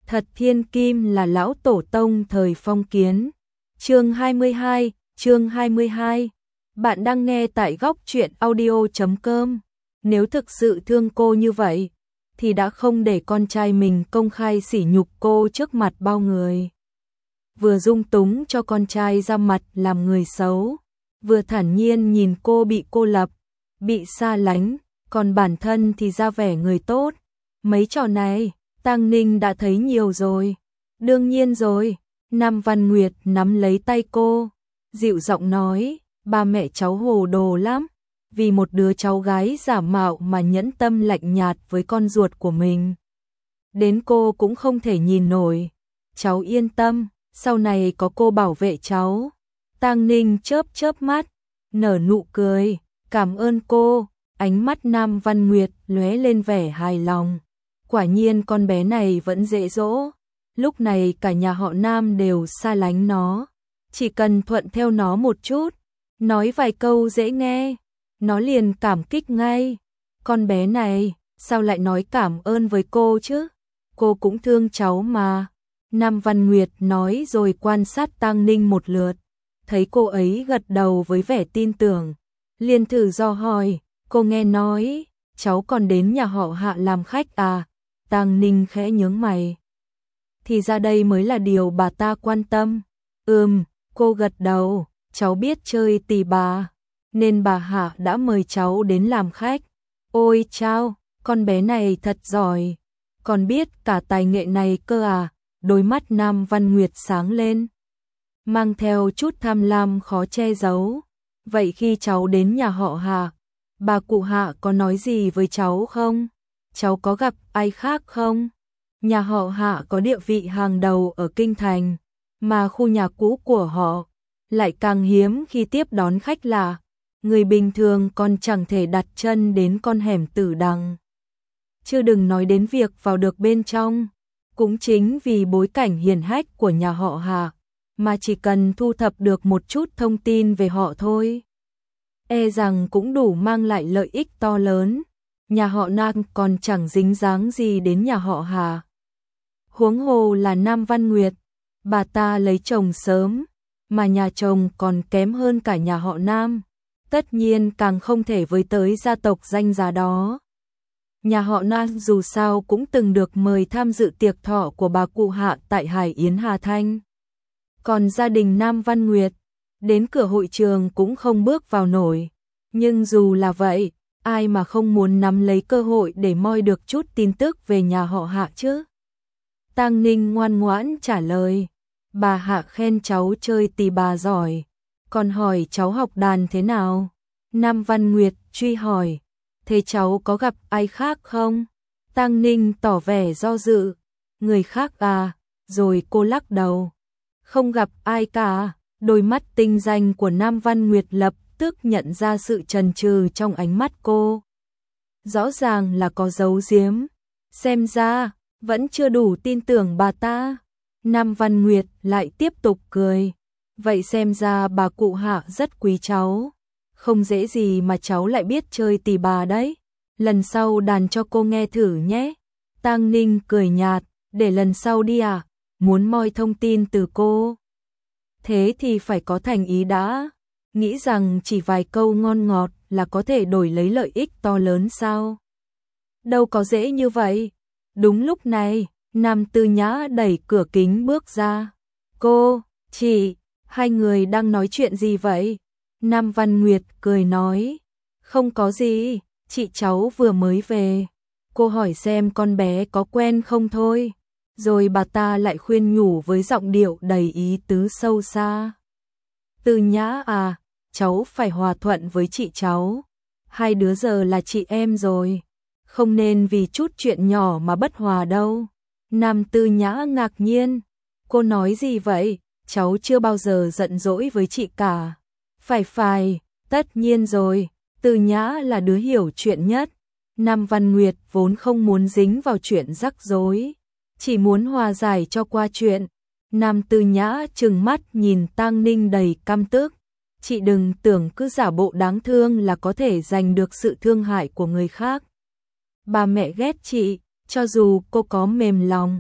Thật thiên kim là lão tổ tông thời phong kiến. Chương 22. Bạn đang nghe tại góc truyện audio.com. Nếu thực sự thương cô như vậy, thì đã không để con trai mình công khai sỉ nhục cô trước mặt bao người. Vừa dung túng cho con trai ra mặt làm người xấu, vừa thản nhiên nhìn cô bị cô lập, bị xa lánh, còn bản thân thì ra vẻ người tốt. Mấy trò này, Tang Ninh đã thấy nhiều rồi. Đương nhiên rồi. Nam Văn Nguyệt nắm lấy tay cô, dịu giọng nói, ba mẹ cháu hồ đồ lắm, vì một đứa cháu gái giả mạo mà nhẫn tâm lạnh nhạt với con ruột của mình. Đến cô cũng không thể nhìn nổi. Cháu yên tâm, sau này có cô bảo vệ cháu. Tang Ninh chớp chớp mắt, nở nụ cười, cảm ơn cô. Ánh mắt Nam Văn Nguyệt lóe lên vẻ hài lòng. Quả nhiên con bé này vẫn dễ dỗ. Lúc này cả nhà họ Nam đều xa lánh nó. Chỉ cần thuận theo nó một chút, nói vài câu dễ nghe, nó liền cảm kích ngay. Con bé này, sao lại nói cảm ơn với cô chứ? Cô cũng thương cháu mà. Nam Văn Nguyệt nói rồi quan sát Tang Ninh một lượt. Thấy cô ấy gật đầu với vẻ tin tưởng, liền thử dò hỏi, cô nghe nói, cháu còn đến nhà họ Hạ làm khách à? Tang Ninh khẽ nhướng mày. Thì ra đây mới là điều bà ta quan tâm. Cô gật đầu, cháu biết chơi tỳ bà, nên bà Hạ đã mời cháu đến làm khách. Ôi chao, con bé này thật giỏi, còn biết cả tài nghệ này cơ à? Đôi mắt Nam Văn Nguyệt sáng lên, mang theo chút tham lam khó che giấu. Vậy khi cháu đến nhà họ Hạ, bà cụ Hạ có nói gì với cháu không? Cháu có gặp ai khác không? Nhà họ Hạ có địa vị hàng đầu ở kinh thành, mà khu nhà cũ của họ lại càng hiếm khi tiếp đón khách lạ. Người bình thường còn chẳng thể đặt chân đến con hẻm Tử Đằng, chứ đừng nói đến việc vào được bên trong. Cũng chính vì bối cảnh hiển hách của nhà họ Hạ, mà chỉ cần thu thập được một chút thông tin về họ thôi, e rằng cũng đủ mang lại lợi ích to lớn. Nhà họ Nam còn chẳng dính dáng gì đến nhà họ Hà. Huống hồ là Nam Văn Nguyệt, bà ta lấy chồng sớm, mà nhà chồng còn kém hơn cả nhà họ Nam, tất nhiên càng không thể với tới gia tộc danh giá đó. Nhà họ Nam dù sao cũng từng được mời tham dự tiệc thọ của bà cụ Hạ tại Hải Yến Hà Thanh. Còn gia đình Nam Văn Nguyệt, đến cửa hội trường cũng không bước vào nổi. Nhưng dù là vậy, ai mà không muốn nắm lấy cơ hội để moi được chút tin tức về nhà họ Hạ chứ? Tang Ninh ngoan ngoãn trả lời, bà Hạ khen cháu chơi tỳ bà giỏi, còn hỏi cháu học đàn thế nào. Nam Văn Nguyệt truy hỏi, thế cháu có gặp ai khác không? Tang Ninh tỏ vẻ do dự, người khác à? Rồi cô lắc đầu, không gặp ai cả. Đôi mắt tinh danh của Nam Văn Nguyệt lập tức nhận ra sự chần chừ trong ánh mắt cô. Rõ ràng là có giấu giếm, xem ra vẫn chưa đủ tin tưởng bà ta. Nam Văn Nguyệt lại tiếp tục cười, vậy xem ra bà cụ Hạ rất quý cháu, không dễ gì mà cháu lại biết chơi tỳ bà đấy. Lần sau đàn cho cô nghe thử nhé. Tang Ninh cười nhạt, để lần sau đi à? Muốn moi thông tin từ cô, thế thì phải có thành ý đã. Nghĩ rằng chỉ vài câu ngon ngọt là có thể đổi lấy lợi ích to lớn sao? Đâu có dễ như vậy. Đúng lúc này, Nam Tư Nhã đẩy cửa kính bước ra. Cô, chị, hai người đang nói chuyện gì vậy? Nam Văn Nguyệt cười nói, không có gì, chị cháu vừa mới về. Cô hỏi xem con bé có quen không thôi. Rồi bà ta lại khuyên nhủ với giọng điệu đầy ý tứ sâu xa. Tư Nhã à, cháu phải hòa thuận với chị cháu. Hai đứa giờ là chị em rồi, không nên vì chút chuyện nhỏ mà bất hòa đâu. Nam Tư Nhã ngạc nhiên, cô nói gì vậy? Cháu chưa bao giờ giận dỗi với chị cả. Phải, tất nhiên rồi, Tư Nhã là đứa hiểu chuyện nhất. Nam Văn Nguyệt vốn không muốn dính vào chuyện rắc rối, chỉ muốn hòa giải cho qua chuyện. Nam Tư Nhã trừng mắt nhìn Tang Ninh đầy căm tức. Chị đừng tưởng cứ giả bộ đáng thương là có thể giành được sự thương hại của người khác. Bà mẹ ghét chị, cho dù cô có mềm lòng,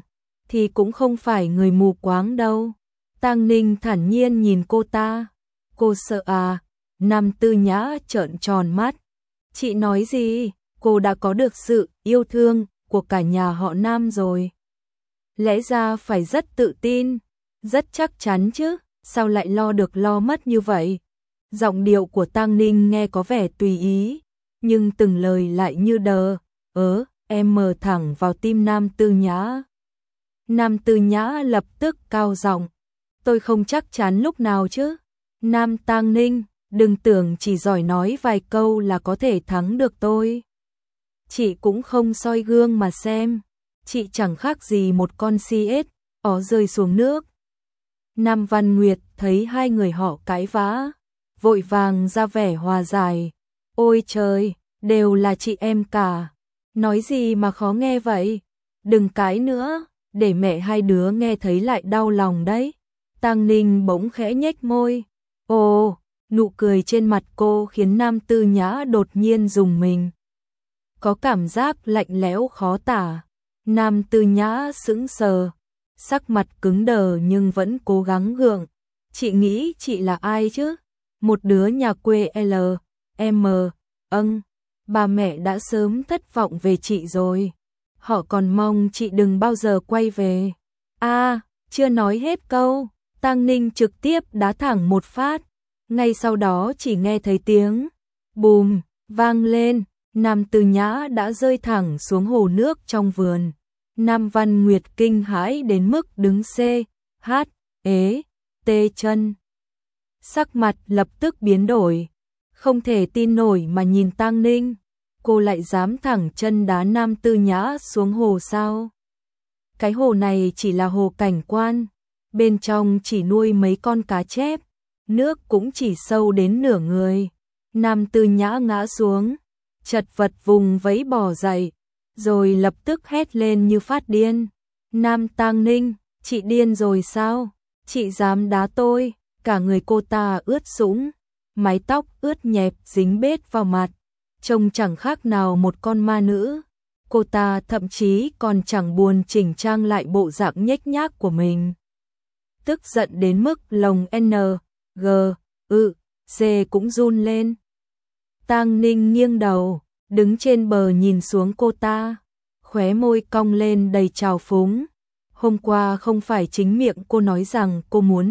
thì cũng không phải người mù quáng đâu. Tang Ninh thản nhiên nhìn cô ta. Cô sợ à? Nam Tư Nhã trợn tròn mắt. Chị nói gì? Cô đã có được sự yêu thương của cả nhà họ Nam rồi. Lẽ ra phải rất tự tin, rất chắc chắn chứ, sao lại lo được lo mất như vậy? Giọng điệu của Tang Ninh nghe có vẻ tùy ý, nhưng từng lời lại như đờ, em mờ thẳng vào tim Nam Tư Nhã. Nam Tư Nhã lập tức cao giọng, tôi không chắc chắn lúc nào chứ. Nam Tang Ninh, đừng tưởng chỉ giỏi nói vài câu là có thể thắng được tôi. Chị cũng không soi gương mà xem, chị chẳng khác gì một con si ếch ó rơi xuống nước. Nam Văn Nguyệt thấy hai người họ cãi vã, vội vàng ra vẻ hòa giải. Ôi trời, đều là chị em cả. Nói gì mà khó nghe vậy? Đừng cãi nữa, để mẹ hai đứa nghe thấy lại đau lòng đấy. Tang Ninh bỗng khẽ nhếch môi. Ồ, nụ cười trên mặt cô khiến Nam Tư Nhã đột nhiên rùng mình. Có cảm giác lạnh lẽo khó tả. Nam Tư Nhã sững sờ, sắc mặt cứng đờ nhưng vẫn cố gắng gượng. Chị nghĩ chị là ai chứ? Một đứa nhà quê L.M. Ba mẹ đã sớm thất vọng về chị rồi. Họ còn mong chị đừng bao giờ quay về. Chưa nói hết câu, Tang Ninh trực tiếp đá thẳng một phát. Ngay sau đó chỉ nghe thấy tiếng bùm vang lên, Nam Tư Nhã đã rơi thẳng xuống hồ nước trong vườn. Nam Văn Nguyệt kinh hãi đến mức đứng tê chân. Sắc mặt lập tức biến đổi, không thể tin nổi mà nhìn Tang Ninh. Cô lại dám thẳng chân đá Nam Tư Nhã xuống hồ sao? Cái hồ này chỉ là hồ cảnh quan, bên trong chỉ nuôi mấy con cá chép, nước cũng chỉ sâu đến nửa người. Nam Tư Nhã ngã xuống, chật vật vùng vẫy bò dậy, rồi lập tức hét lên như phát điên. Nam Tang Ninh, chị điên rồi sao? Chị dám đá tôi? Cả người cô ta ướt sũng, mái tóc ướt nhẹp dính bết vào mặt, trông chẳng khác nào một con ma nữ. Cô ta thậm chí còn chẳng buồn chỉnh trang lại bộ dạng nhếch nhác của mình. Tức giận đến mức lồng G.U.C cũng run lên. Tang Ninh nghiêng đầu, đứng trên bờ nhìn xuống cô ta, khóe môi cong lên đầy trào phúng. Hôm qua không phải chính miệng cô nói rằng cô muốn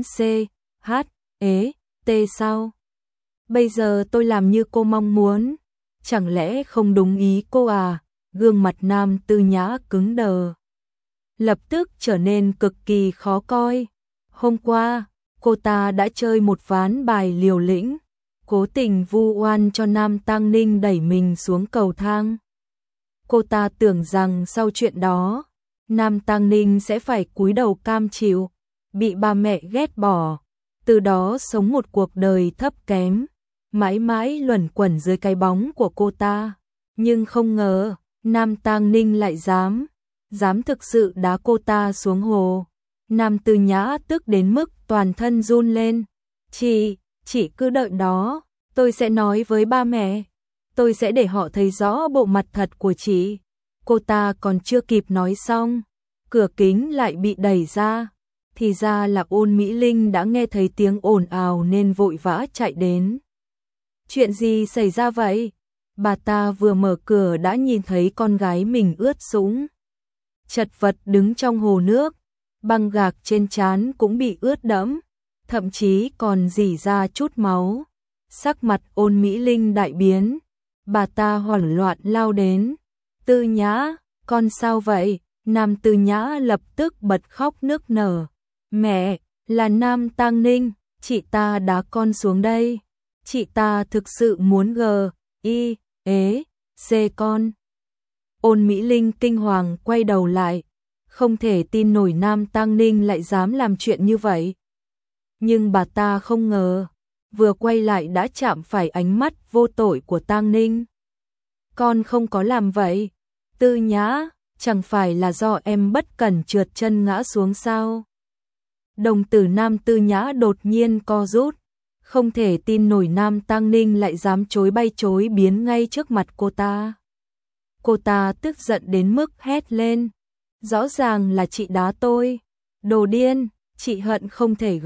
C.H.E.T sao? Bây giờ tôi làm như cô mong muốn, chẳng lẽ không đúng ý cô à? Gương mặt Nam Tư Nhã cứng đờ, lập tức trở nên cực kỳ khó coi. Hôm qua, cô ta đã chơi một ván bài liều lĩnh, cố tình vu oan cho Nam Tang Ninh đẩy mình xuống cầu thang. Cô ta tưởng rằng sau chuyện đó, Nam Tang Ninh sẽ phải cúi đầu cam chịu, bị ba mẹ ghét bỏ, từ đó sống một cuộc đời thấp kém, mãi mãi luẩn quẩn dưới cái bóng của cô ta. Nhưng không ngờ, Nam Tang Ninh lại dám thực sự đá cô ta xuống hồ. Nam Tư Nhã tức đến mức toàn thân run lên. Chị cứ đợi đó, tôi sẽ nói với ba mẹ, tôi sẽ để họ thấy rõ bộ mặt thật của chị. Cô ta còn chưa kịp nói xong, cửa kính lại bị đẩy ra. Thì ra là Ôn Mỹ Linh đã nghe thấy tiếng ồn ào nên vội vã chạy đến. Chuyện gì xảy ra vậy? Bà ta vừa mở cửa đã nhìn thấy con gái mình ướt sũng, chật vật đứng trong hồ nước, băng gạc trên trán cũng bị ướt đẫm, thậm chí còn rỉ ra chút máu. Sắc mặt Ôn Mỹ Linh đại biến, bà ta hoảng loạn lao đến. Tư Nhã, con sao vậy? Nam Tư Nhã lập tức bật khóc nức nở. Mẹ, là Nam Tang Ninh, chị ta đá con xuống đây. Chị ta thực sự muốn G.I.E.C con. Ôn Mỹ Linh kinh hoàng quay đầu lại, không thể tin nổi Nam Tang Ninh lại dám làm chuyện như vậy. Nhưng bà ta không ngờ, vừa quay lại đã chạm phải ánh mắt vô tội của Tang Ninh. Con không có làm vậy. Tư Nhã, chẳng phải là do em bất cẩn trượt chân ngã xuống sao? Đồng tử Nam Tư Nhã đột nhiên co rút, không thể tin nổi Nam Tang Ninh lại dám chối bay chối biến ngay trước mặt cô ta. Cô ta tức giận đến mức hét lên. Rõ ràng là chị đá tôi. Đồ điên, chị hận không thể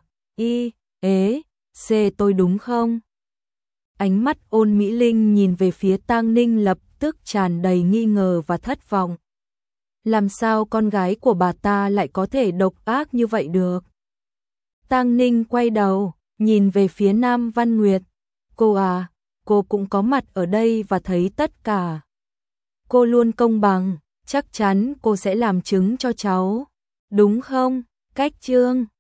C tôi đúng không? Ánh mắt Ôn Mỹ Linh nhìn về phía Tang Ninh lập tức tràn đầy nghi ngờ và thất vọng. Làm sao con gái của bà ta lại có thể độc ác như vậy được? Tang Ninh quay đầu, nhìn về phía Nam Văn Nguyệt. Cô à, cô cũng có mặt ở đây và thấy tất cả. Cô luôn công bằng, chắc chắn cô sẽ làm chứng cho cháu. Đúng không, Cách Trương?